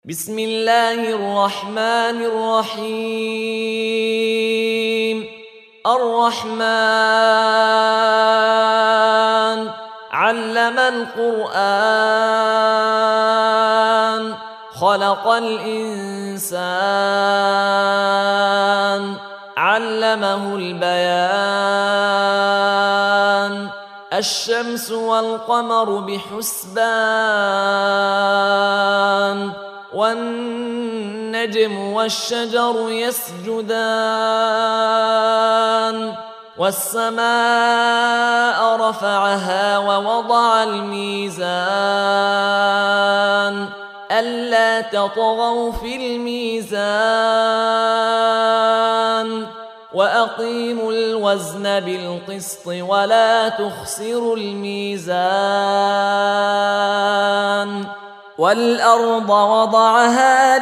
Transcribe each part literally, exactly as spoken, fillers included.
بسم الله الرحمن الرحيم الرحمن علم القرآن خلق الإنسان علمه البيان الشمس والقمر بحسبان والنجم والشجر يسجدان والسماء رفعها ووضع الميزان ألا تطغوا في الميزان وأقيموا الوزن بالقسط ولا تخسروا الميزان والأرض وضعها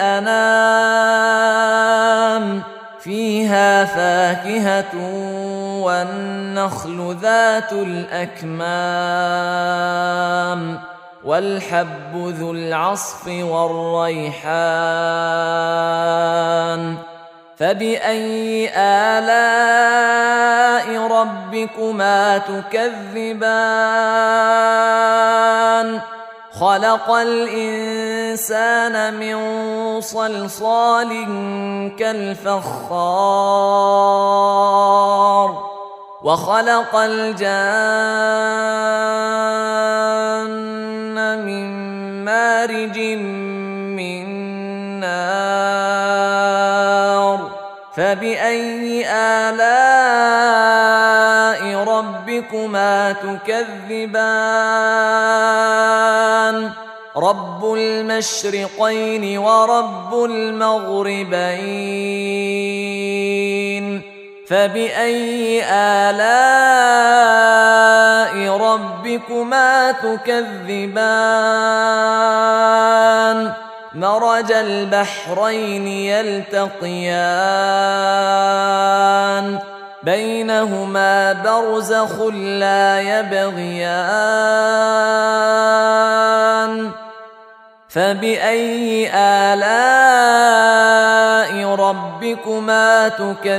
للأنام فيها فاكهة والنخل ذات الأكمام والحب ذو العصف والريحان فبأي آلاء ربكما تكذبان خلق الإنسان من صلصال كالفخار وخلق الجان من مارج من نار فبأي آلاء ربكما تكذبان رب المشرقين ورب المغربين فبأي آلاء ربكما تكذبان مرج البحرين يلتقيان بينهما برزخ لا يبغيان فبأي آلاء ربكما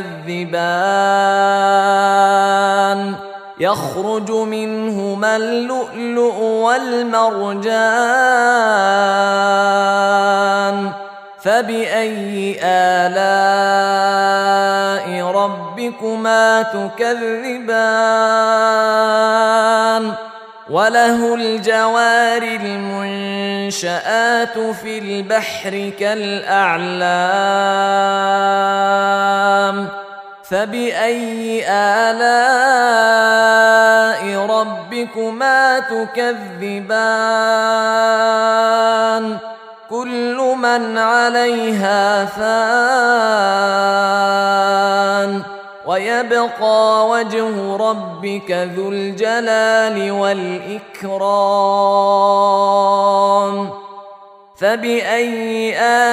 تكذبان يخرج منهما اللؤلؤ والمرجان فبأي آلاء ربكما تكذبان وله الجوار المنشآت في البحر كالأعلام فبأي آلاء ربكما تكذبان كل من عليها فان ويبقى وجه ربك ذو الجلال والإكرام فبأي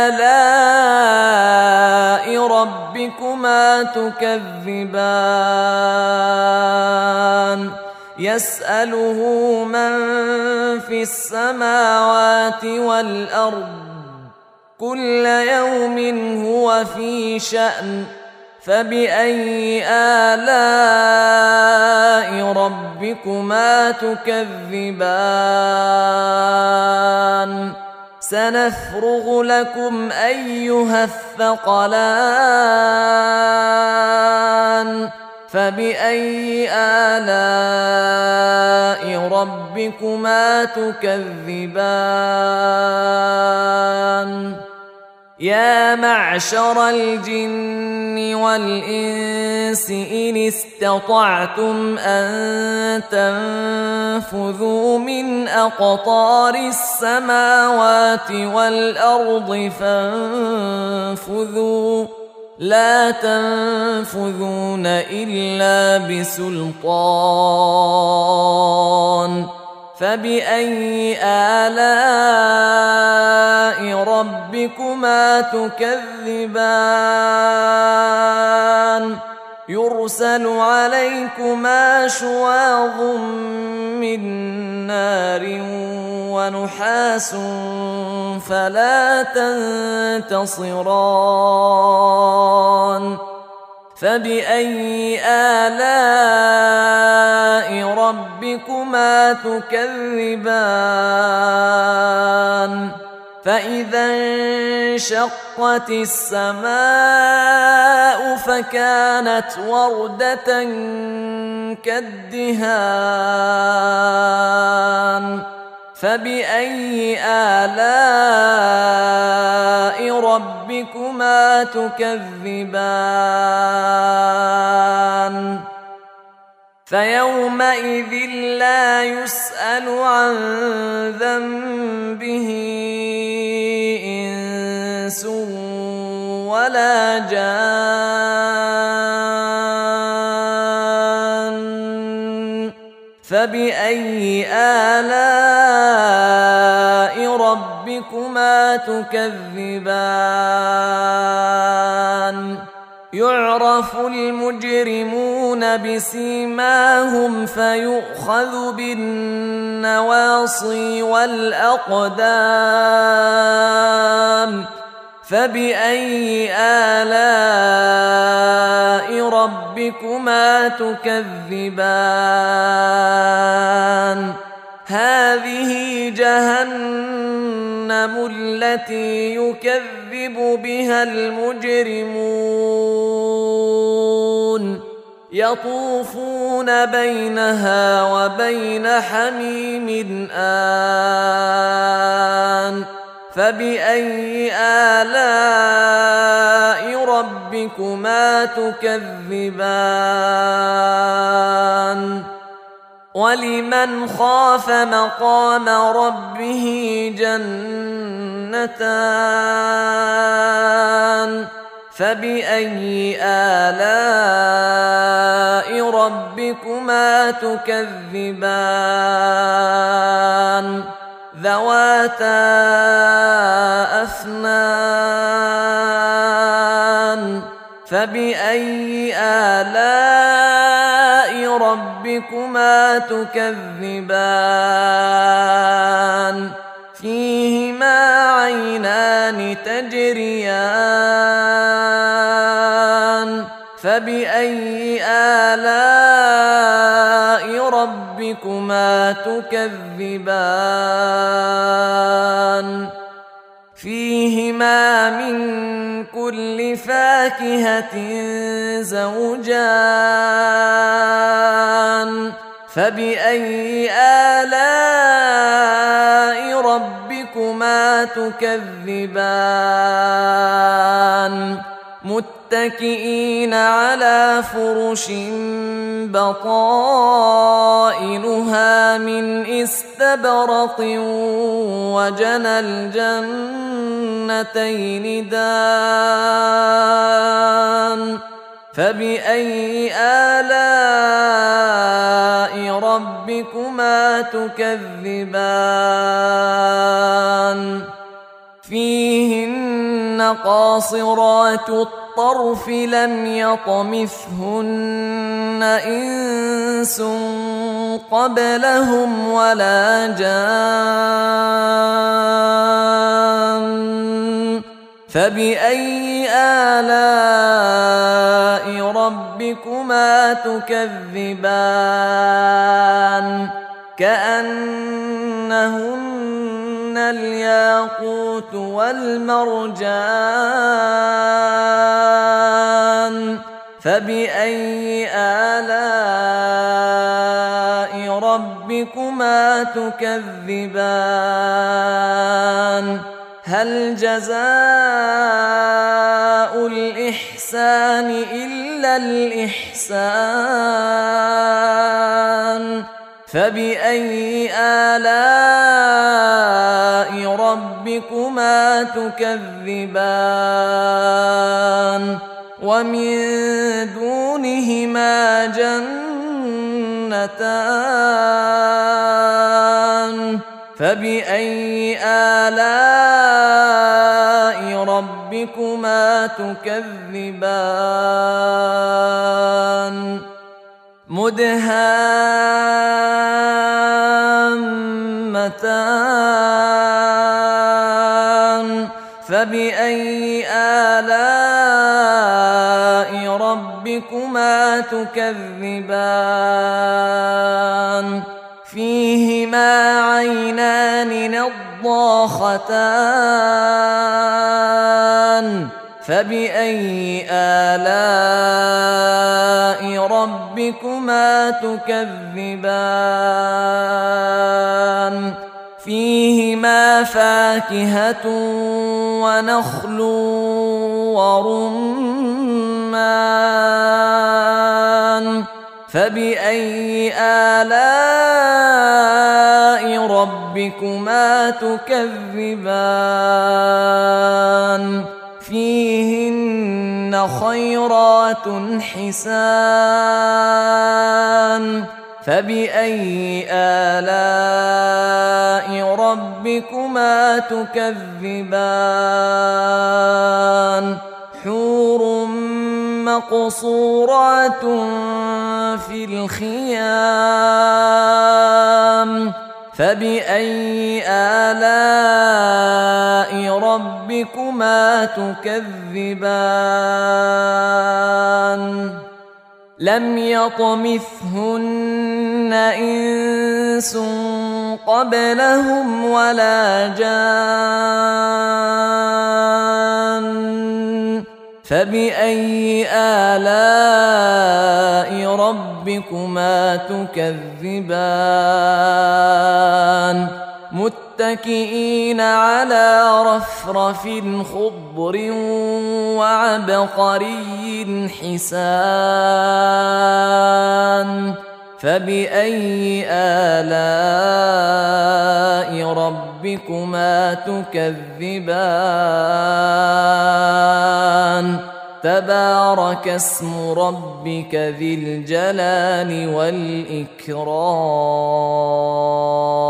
آلاء ربكما تكذبان يسأله من في السماوات والأرض كل يوم هو في شأن فبأي آلاء ربكما تكذبان سنفرغ لكم أيها الثقلان فبأي آلاء ربكما تكذبان يا معشر الجن والإنس إن استطعتم أن تنفذوا من أقطار السماوات والأرض فانفذوا لا تنفذون إلا بسلطان فبأي آلاء ربكما تكذبان يرسل عليكما شواظ من نار ونحاس فلا تنتصران فبأي آلاء ربكما تكذبان فإذا انشقت السماء فكانت وردة كالدهان فبأي آلاء ربكما تكذبان فيومئذ لا يسأل عن ذنبه إنس ولا جان فبأي آلاء ربكما تكذبان يعرف المجرمون بسيماهم فيؤخذ بالنواصي والأقدام فبأي آلاء ربكما تكذبان هذه جهنم التي يكذب بها المجرمون يطوفون بينها وبين حميم آن فبأي آلاء ربكما تكذبان ولمن خاف مقام ربه جنتان فبأي آلاء ربكما تكذبان ذواتا أفنان فبأي آلاء ربكما تكذبان فيهما عينان تجريان فبأي آلاء ربكما تكذبان فيهما من كل فاكهة زوجان فبأي آلاء ربكما تكذبان متكئين على فرش بطائنها من استبرق وجنى الجنتين دان فبأي آلاء ربكما تكذبان فيهن قاصرات الطرف لم يطمثهن إنس قبلهم ولا جان فبأي آلاء ربكما تكذبان كأنهن الياقوت والمرجان فبأي آلاء ربكما تكذبان هل جزاء الإحسان إلا الإحسان فبأي آلاء ربكما تكذبان ومن دونهما جنتان فبأي آلاء ربكما تكذبان مدهامتان فبأي آلاء ربكما تكذبان فيهما عينان نضاختان فبأي آلاء ربكما تكذبان فيهما فاكهة ونخل ورمان فبأي آلاء ربكما تكذبان فيهن خيرات حسان فبأي آلاء ربكما تكذبان حور مقصورات في الخيام فبأي آلاء ربكما تكذبان لم يطمثهن إنس قبلهم ولا جان فبأي آلاء ربكما تكذبان متكئين على رفرف خضر وعبقري حسان فبأي آلاء ربكما تكذبان تبارك اسم ربك ذي الجلال والإكرام.